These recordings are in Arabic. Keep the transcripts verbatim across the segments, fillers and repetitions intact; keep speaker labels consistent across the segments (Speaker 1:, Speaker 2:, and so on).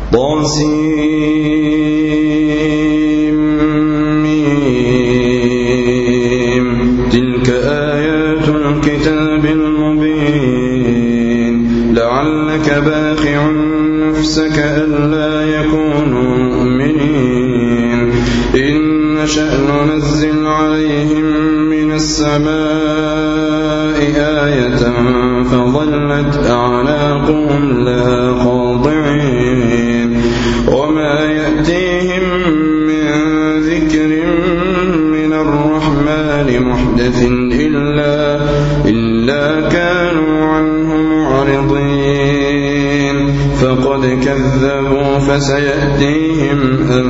Speaker 1: طاسيم تلك آيات الكتاب المبين لعلك باخع نفسك ألا يكونوا مؤمنين إن نشأ ننزل عليهم من السماء آية فظلت أعناقهم لها خاضعين وما يأتيهم من ذكر من الرحمن محدث إلا, إلا كانوا عنه معرضين فقد كذبوا فسيأتيهم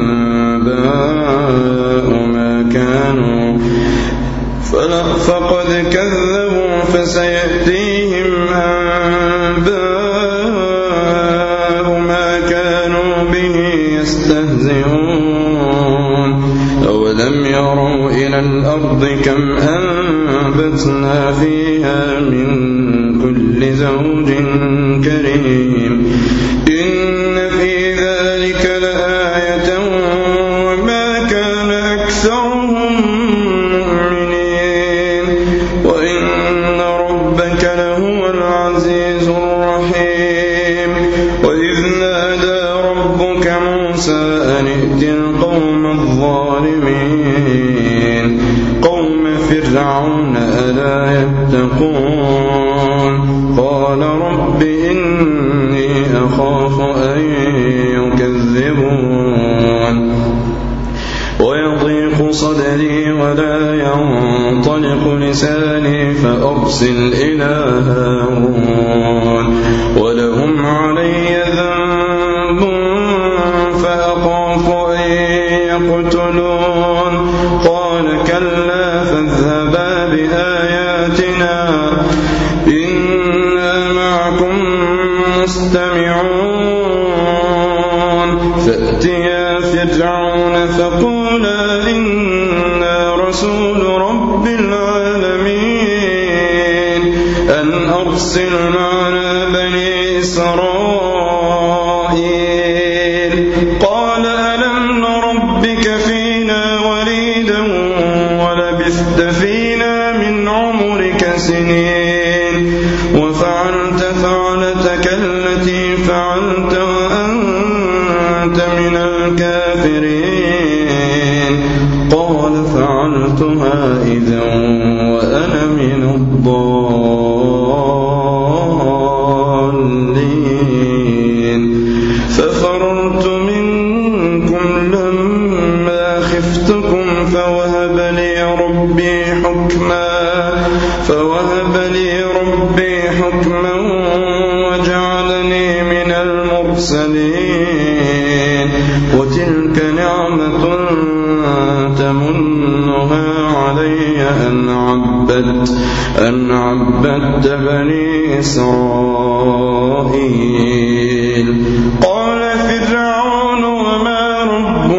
Speaker 1: أنباء ما كانوا فقد كذبوا فسيأتيهم أنباء ما كانوا به يستهزئون أولم يروا إلى الأرض كم أنبتنا فيها من كل زوج كريم إن في ذلك لآية وما كان أكثرهم مؤمنين وإن ربك لهو العزيز الرحيم وإذ نادى ربك موسى أن ائت القوم الظالمين قوم فرعون ألا يتقون قال رب إني أخاف أن يكذبون ويضيق صدري ولا ينطلق لساني فأرسل إلى هارون ولهم علي ذنب فأخاف أن يقتلون قال كلا فاذهبا بآياتنا إنا معكم مستمعون فأتيا فرعون فقولا إنا رسول رب العالمين أن أرسل معنا بني إسرائيل قال ألم نربك فينا وليدا ولبثت فينا من عمرك سنين وفعلت فعلتك التي فعلت وأنت من الكافرين قال فعلتها إذا وأنا من الضالين ففررت منكم لما خفتكم فوهب لي ربي حكما فوهب لي ربي حكما وجعلني من المرسلين وتلك نعمة تمنها علي أن عبدت أن عبدت بني إسرائيل قال فرعون وما رب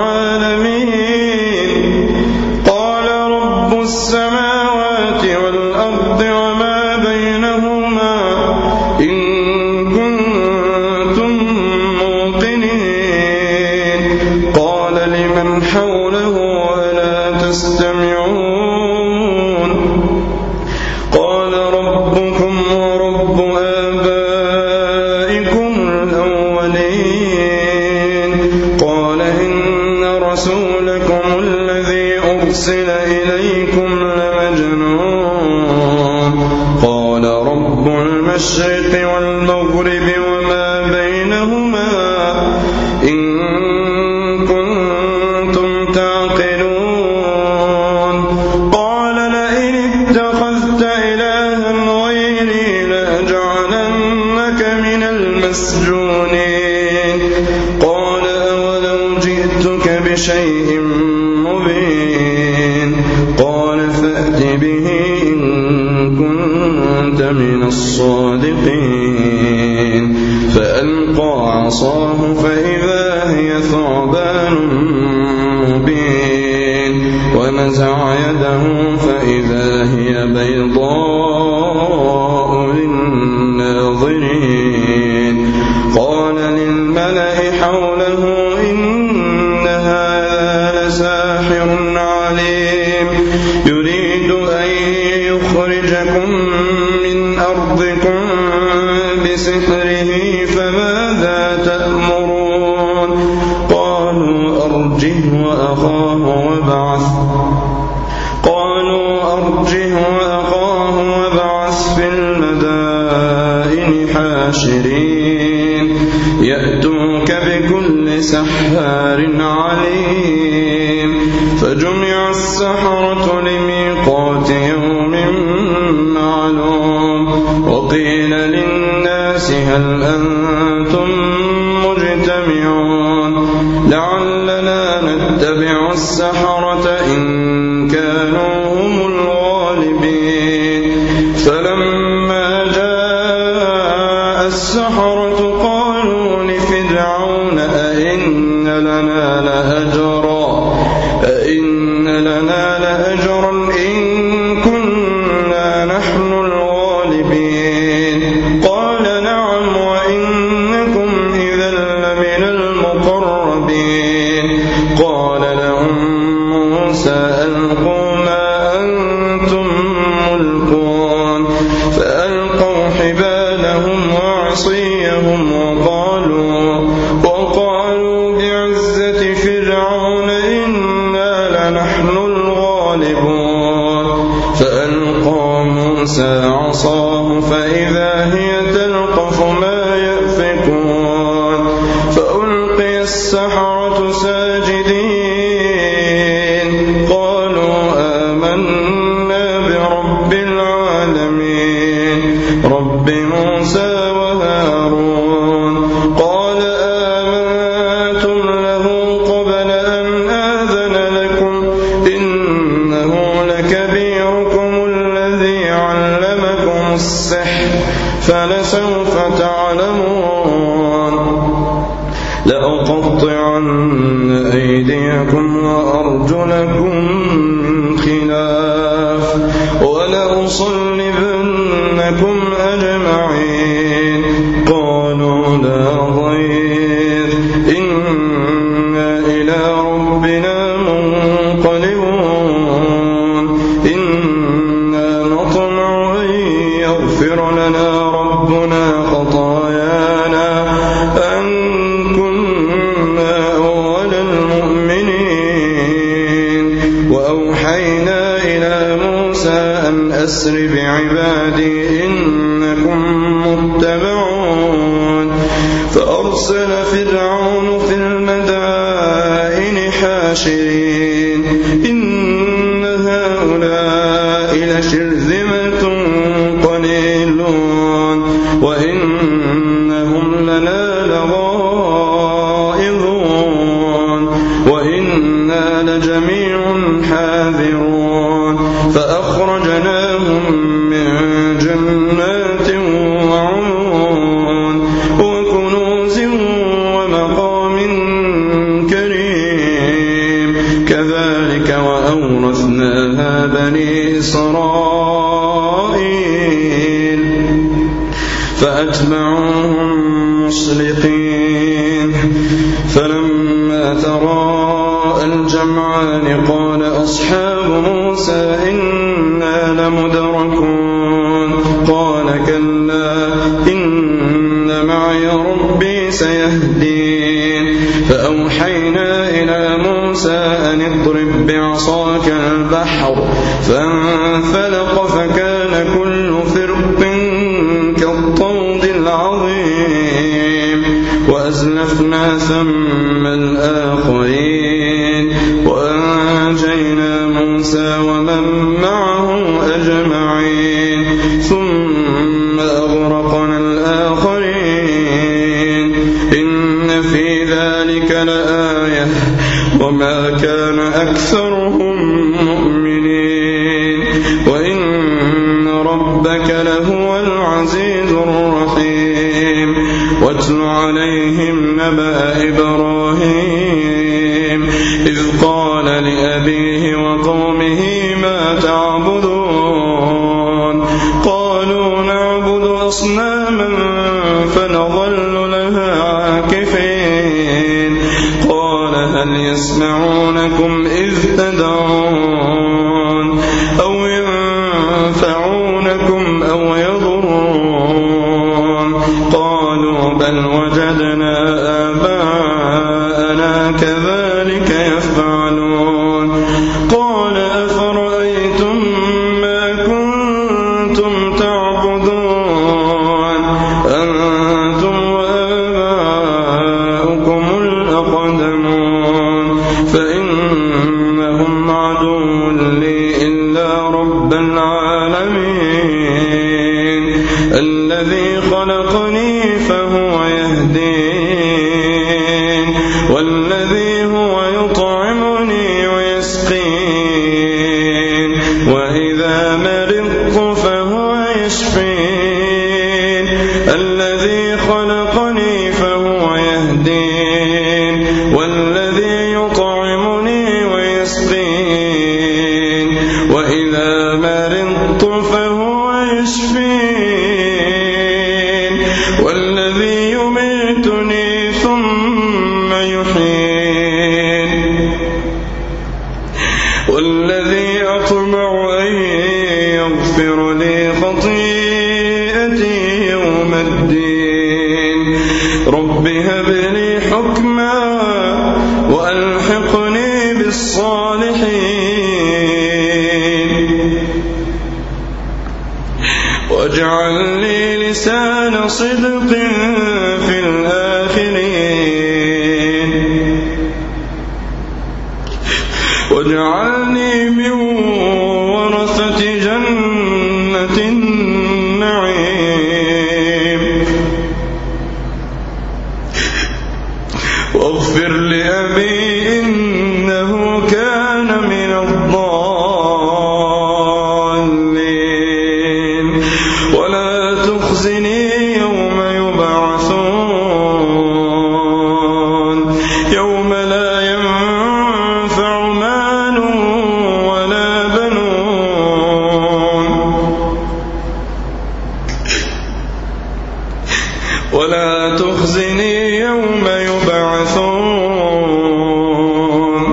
Speaker 1: العالمين قال رب السماوات والأرض وما بينهما إن كنتم موقنين قال لمن حوله ألا تستمعون قال ربكم ورب آبائكم الأولين قال إن رسولكم الذي أرسل إليكم لمجنون قال رب المشرق والمغرب وما بينهما إن كنتم تعقلون قال لئن اتخذت إلها غيري لأجعلنك من المسجونين قال أولو جئتك بشيء مبين قال فأت به إن كنت من الصادقين فألقى عصاه فإذا هي ثعبان مبين ونزع يده فإذا هي بيضاء للناظرين قال للملأ حوله إن هذا لساحر عليم يريد أن يخرجكم من أرضكم بسحره فماذا تأمرون قالوا أرجه وأخاه وابعث قالوا أرجه وأخاه وابعث في المدائن حاشرين يأتوك بكل سحار عليم فجمع السحرة لميقات يوم معلوم وقيل للناس هل أنتم مجتمعون لعلنا نتبع السحرة إن كانوا هم الغالبين فلما جاء السحرة قالوا لفرعون أئن لنا لأجرا أئن لنا لأجرا إن كنا نحن الغالبين قال نعم وإنكم إذا لمن المقربين قال لهم موسى ألقوا ما أنتم ملقون فألقوا حبالهم وعصيهم وقالوا وقالوا بعزة فرعون إنا لنحن الغالبون فألقى موسى عصاه فإذا هي تلقف ما يأفكون فألقي السحرة ساجدين قالوا آمنا برب العالمين رب موسى وهارون قال آمنتم له قبل أن آذن لكم إنه لكبيركم الذي علمكم السحر فلسوف تعلمون لأقطعن أيديكم وأرجلكم من خلاف ولأصلبنكم أجمعين قالوا لا ضير إنا إلى ربنا منقلبون إنا نطمع أن يغفر لنا ربنا خطايانا أن كنا أول المؤمنين وأوحينا إلى موسى أن أسر بعبادي إنكم متبعون فأرسل فرعون في المدائن حاشرين إن هؤلاء لشرذمة قليلون وإنهم لنا لغائظون وإنا لجميع حاذرون فأخرجناهم من جنات وعيون وكنوز ومقام كريم كذلك وأورثناها بني إسرائيل فأتبعوهم مشرقين فلما تراءى الجمعان قال أصحاب موسى إنا لمدركون قال كلا إن معي ربي سيهدين فأوحينا إلى موسى أن اضرب بعصاك البحر فانفلق فكان كل فرق كالطود العظيم وأزلفنا ثم الآخرين وأنجينا موسى ومن معه أجمعين ثم أغرقنا الآخرين إن في ذلك لآية وما كان أكثرهم مؤمنين وإن ربك لهو العزيز الرحيم واتل عليهم نبأ إبراهيم إذ قال لأبيه وقومه ما تعبدون قالوا نعبد أصناما فنظل لها عاكفين هل يسمعونكم إذ تدعون أو ينفعونكم أو يضرون قالوا بل وجدنا آباءنا كذلك يفعلون قال أفرأيتم ما كنتم تعبدون أنتم وآباؤكم الأقدمون فإنهم عدو لي إلا رب العالمين الذي خلقني فهو يهدين والذي هو يطعمني ويسقين وإذا مرضت فهو يشفين الذي خلقني فهو يهدين والذي يطعمني ويسقين وإذا مرضت فهو يشفين والذي يميتني ثم يحيين والذي أطمع أن يغفر لي خطيئتي يوم الدين رب هب لي حكما وألحقني بالصالحين واجعل لي لسان صدق في الآخرين واجعلني من ورثة جنة النعيم واغفر لأبي إنه كان من الضالين ولا تخزني يوم يبعثون يوم لا ينفع مال ولا بنون ولا تخزني يوم يبعثون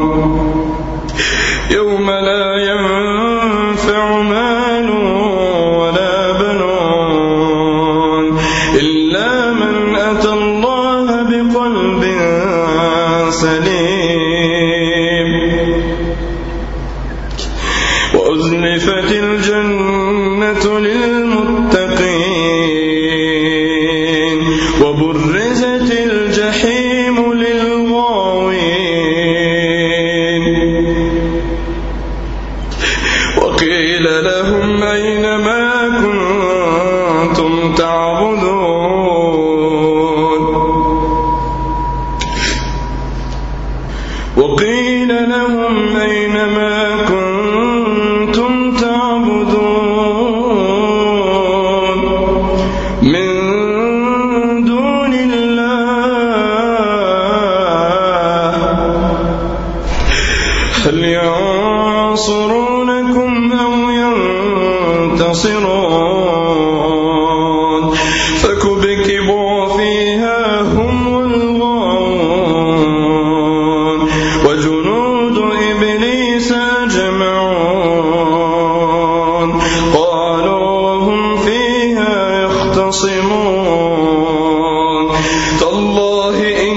Speaker 1: يوم لا ينفع مال ولا بنون إلا من أتى الله بقلب سليم وأزلفت الجنة للمتقين وبرزت الجحيم للغاوين وقيل لهم أين ما كنتم تعبدون وقيل لهم أين ما كنتم تعبدون من دون الله هل ينصرونكم أو ينتصرون فكبكبوا فيها هم والغاوون وجنود إبليس أجمعون قالوا وهم فيها يختصمون تالله إن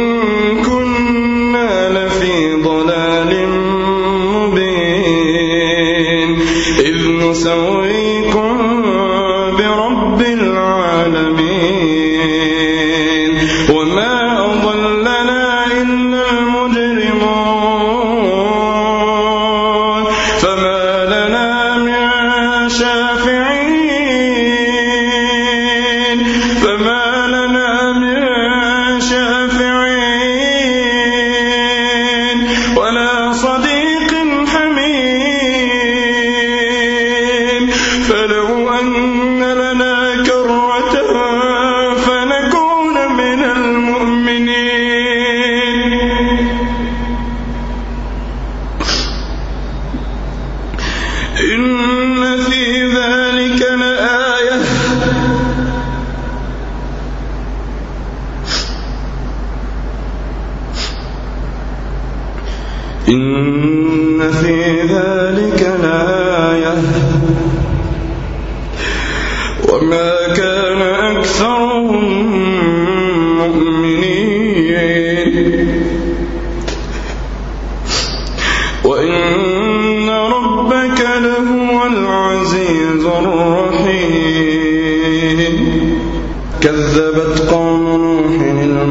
Speaker 1: كنا لفي ضلال مبين إذ نسويكم برب العالمين وما أضلنا إلا المجرمون فما لنا من شافعين فما لنا من شافعين ولا صديق حميم فلو أن لنا كرة فنكون من المؤمنين إن في ذلك لآية وما كان أكثرهم مؤمنين وإن ربك لهو العزيز الرحيم كذبت قوم نوح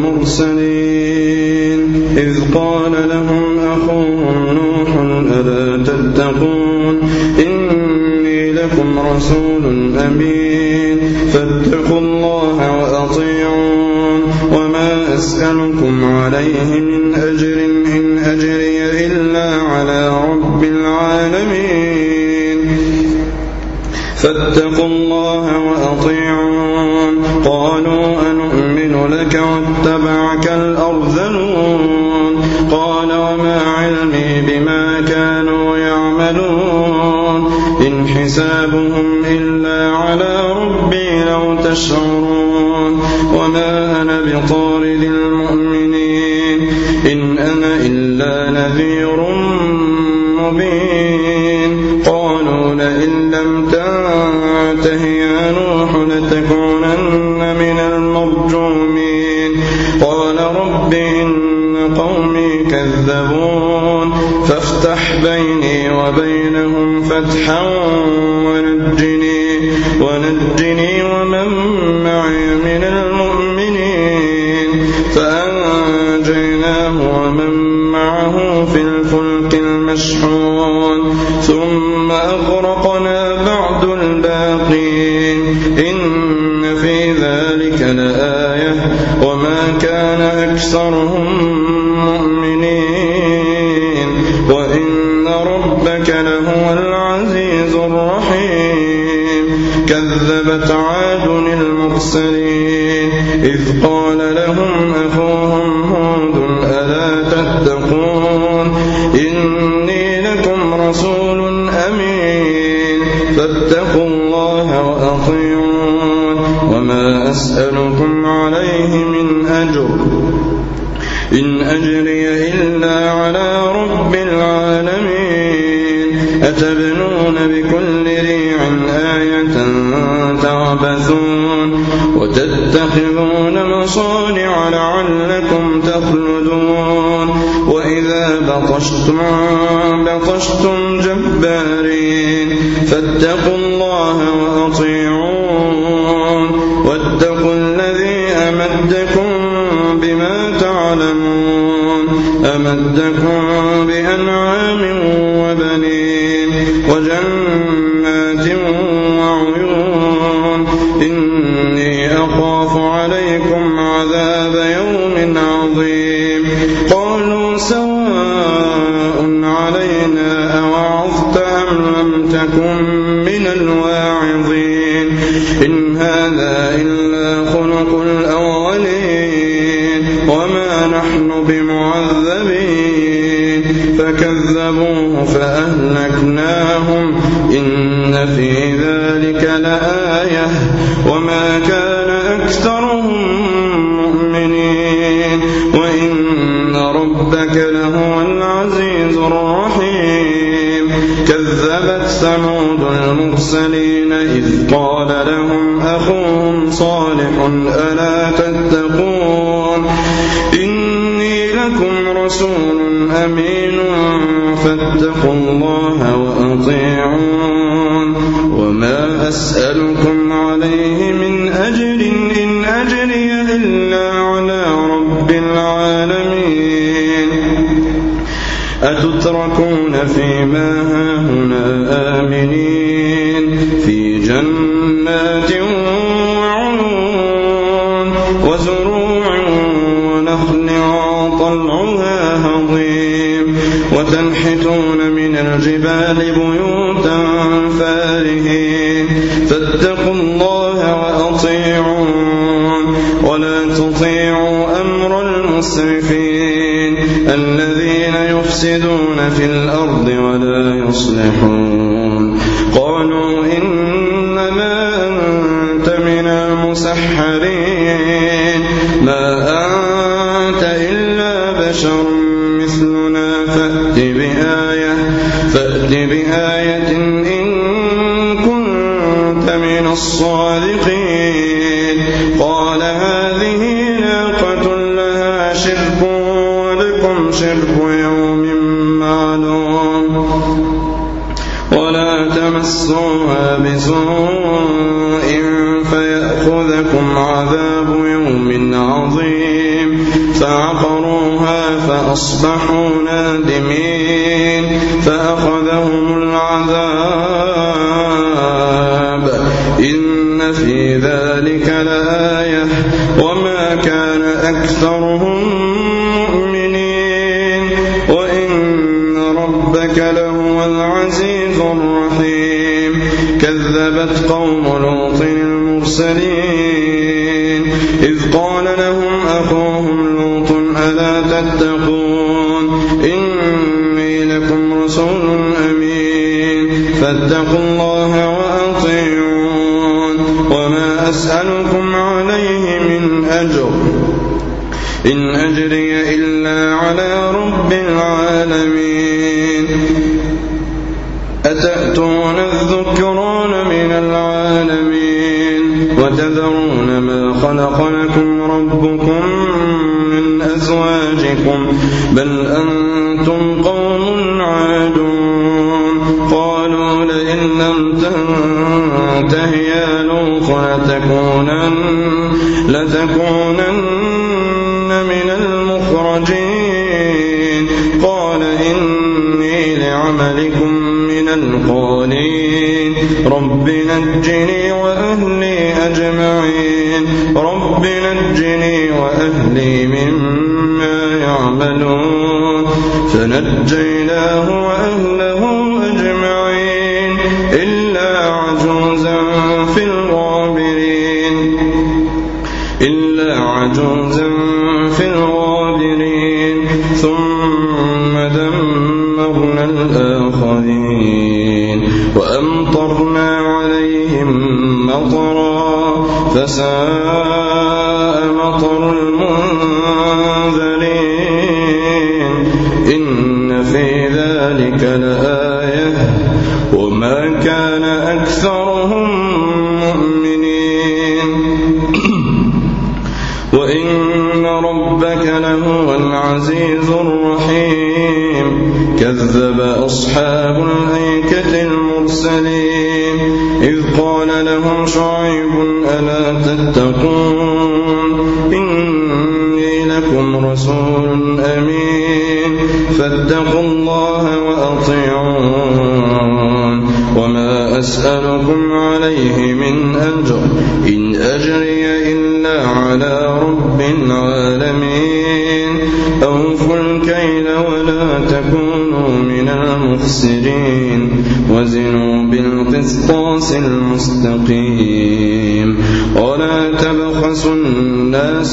Speaker 1: المرسلين إذ قال لهم أخوهم نوح ألا تتقون إني لكم رسول أمين فاتقوا الله وأطيعون وما أسألكم عليه من أجر إن أجري إلا على رب العالمين فاتقوا الله وأطيعون قالوا أنؤمن لك واتبعك الأرذلون قال وما علمي بما كانوا يعملون إن حسابهم إلا على ربي لو تشعرون وما أنا بطارد المؤمنين إن أنا إلا نذير مبين قالوا لئن لم تنته يا نوح لتكونن من المرجومين قال رب إن قومي كذبون فافتح بيني وبينهم فتحا ونجني, ونجني ومن معي من المؤمنين فأنجيناه ومن معه في الفلك المشحون ثم أغرقنا بعد الباقين إن في ذلك لآية وما كان أكثرهم مؤمنين وإن ربك لهو العزيز الرحيم كذبت عاد المرسلين إذ قال لهم أخوهم هود ألا تتقون إني لكم رسول أمين فاتقوا الله وأطيعون وما أسألكم عليه من أجر إن أجري إلا على رب العالمين أتبنون بكل ريع آية تعبثون وتتخذون مصانع لعلكم تخلدون وإذا بطشتم بطشتم جبارين فاتقوا الله وأطيعون واتقوا الذي أمدكم بما تعلمون أمدكم بأنعام وبنين وجنات وعيون إني أخاف عليكم عذاب يوم عظيم قالوا سواء علينا أوعظت أم لم تكن من الواعظين إن هذا إلا خلق الأولين وما نحن بمعذبين فكذبوه فأهلكناهم إن في ذلك لآية وما كان أكثرهم مؤمنين وإن ربك لهو العزيز الرحيم كذبت ثمود المرسلين إذ قال لهم أخوهم صالح ألا تتقون إني لكم رسول أمين فاتقوا الله وأطيعون وما أسألكم عليه من أجر إن أجري إلا على رب العالمين أتتركون فيما هاهنا آمنين في جنات وعيون وزروع ونخل طلعها هضيم وتنحتون من الجبال بيوتا فارهين فاتقوا الله وأطيعون ولا تطيعوا أمر المسرفين الذين يفسدون في الأرض ولا يصلحون قالوا إنما أنت من المسحرين ما أنت إلا بشر مثلنا فأت بآية فأت بآية إن كنت من الصادقين قال هذه ناقة لها شرب ولكم شرب يوم معلوم ولا تمسوها بسوء فيأخذكم عذاب يوم عظيم فعقروها فأصبحوا نادمين فأخذهم العذاب إن في ذلك لآية وما كان أكثرهم مؤمنين وإن ربك لهو العزيز الرحيم كذبت قوم لوط المرسلين إذ قال لهم أخوهم لوط ألا تتقون إني لكم رسول أمين فاتقوا الله وأطيعون وما أسألكم عليه من أجر إن أجري إلا على رب العالمين أتأتون الذكران من العالمين وتذرون ما خلق لكم ربكم من أزواجكم بل أنتم قوم عادون قالوا لئن لم تنته يا لوط لتكونن, لتكونن من المخرجين قال إني لعملكم من القالين رب نجني وأهلي أجمعين رب نجني وأهلي مما يعملون فنجيناه وأهله أجمعين إلا عجوزا في الغابرين إلا عجوزا في الغابرين ثم دمرنا الآخرين وأمطرنا عليهم مطرا فساء مطر المنذرين إن في ذلك لآية وما كان أكثرهم مؤمنين وإن ربك لهو العزيز الرحيم كذب أصحاب الأيكة المرسلين إذ قال لهم شعيب ألا تتقون إني لكم رسول أمين فاتقوا الله وأطيعون وما أسألكم عليه من أجر إن أجري إلا على رب العالمين أوفوا الكيل ولا تكونوا من المخسرين وزنوا بالقسطاس المستقيم ولا تبخسوا الناس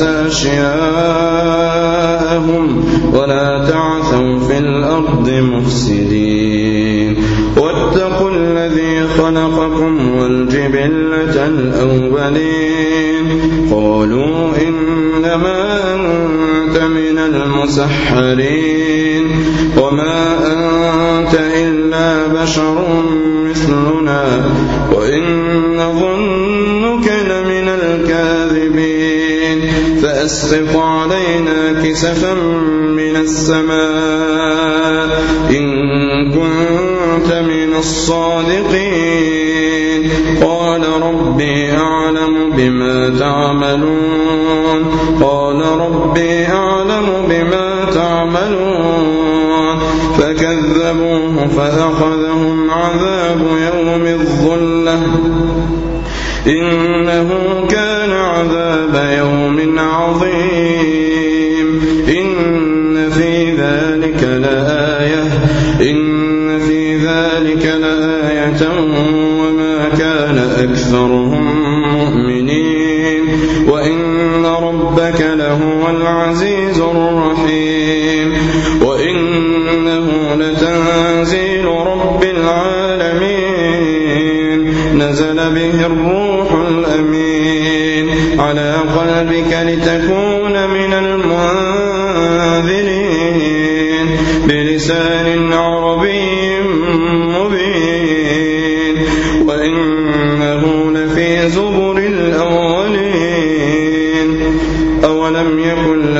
Speaker 1: أشياءهم ولا تعثوا في الأرض مفسدين واتقوا الذي خلقكم والجبلة الأولين قالوا إنما أنت من المسحرين وما أنت إلا بشر مثلنا وإن ظنك لمن الكاذبين فأسقط علينا كسفا من السماء إن كنت من الصادقين قال ربي أعلم بما تعملون قال ربي أعلم بما تعملون فكذبوه فأخذهم عذاب يوم الظلة إنه كان عذاب يوم عظيم إن في ذلك لآية إن في ذلك لآية وما كان أكثرهم مؤمنين وإن ربك لهو العزيز الرحيم وإنه لتنزيل رب العالمين نزل به الروح الأمين على قلبك لتكون من المنذرين بلسان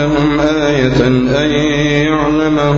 Speaker 1: لهم آية أن يعلمه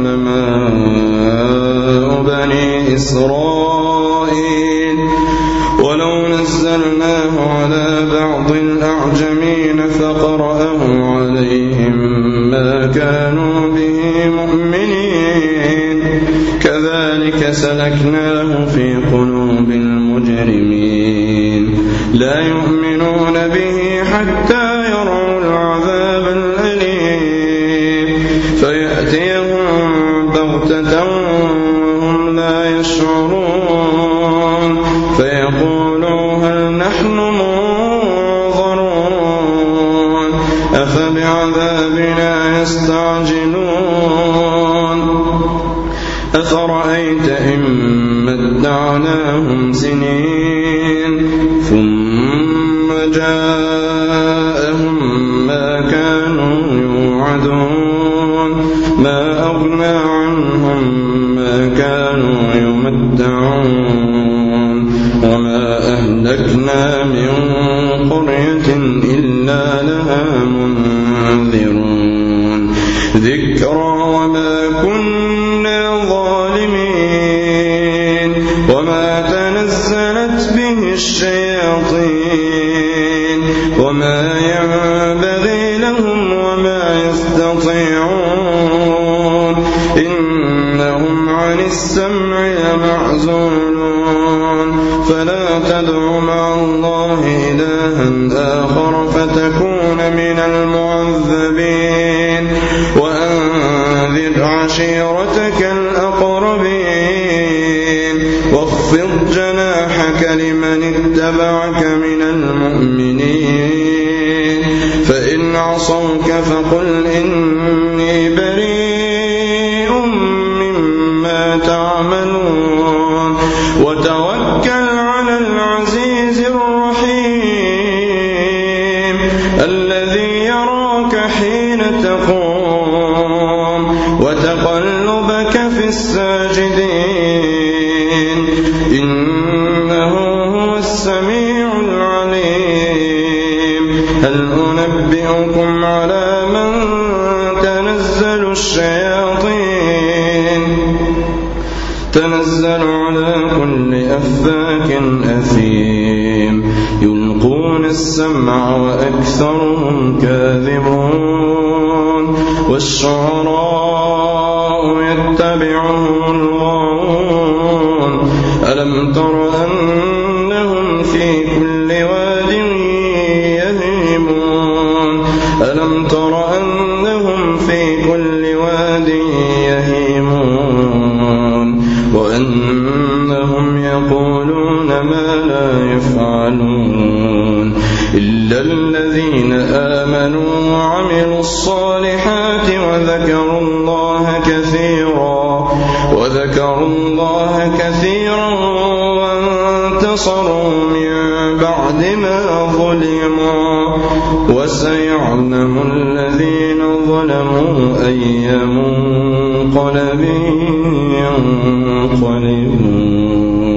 Speaker 1: علماء بني إسرائيل ولو نزلناه على بعض الأعجمين فقرأه عليهم ما كانوا به مؤمنين كذلك سلكناه في قلوب المجرمين لا يؤمنون به حتى يروا العذاب الأليم فيأتيهم بغتة وهم لا يشعرون فيقولوا هل نحن منظرون أفبعذابنا يستعجلون أفرأيت إن متعناهم سنين ثم جاءهم ما كانوا يوعدون ما أغنى عنهم ما كانوا يمتعون وما أهلكنا من قرية إلا لها منذرون ذكرى وما كنا ظالمين وما تنزلت به الشياطين وما ينبغي لهم وما يستطيعون إنهم عن السمع لمعزولون فلا تدع مع الله إلها آخر فتكون من المعذبين وأنذر عشيرتك الأقربين واخفض جناحك لمن اتبعك من المؤمنين فإن عصوك فقل إني بريء مما تعملون وتوكل على العزيز الرحيم الذي يراك حين تقوم وتقلبك في الساجدين إنه هو السميع العليم هل أنبئكم على من تنزل الشياطين تنزل على كل أفاك أثيم يلقون السمع وأكثرهم كاذبون والشعراء يتبعهم الغاوون ألم تر أنهم في كل واد يهيمون ألم تر أنهم في كل واد يهيمون وأنهم يقولون ما لا يفعلون إلا الذين آمنوا وعملوا الصالحات وذكروا الله كثيرا وذكروا الله كثيرا وانتصروا من بعد ما ظلموا وسيعلم الذين ظلموا أي منقلب ينقلبون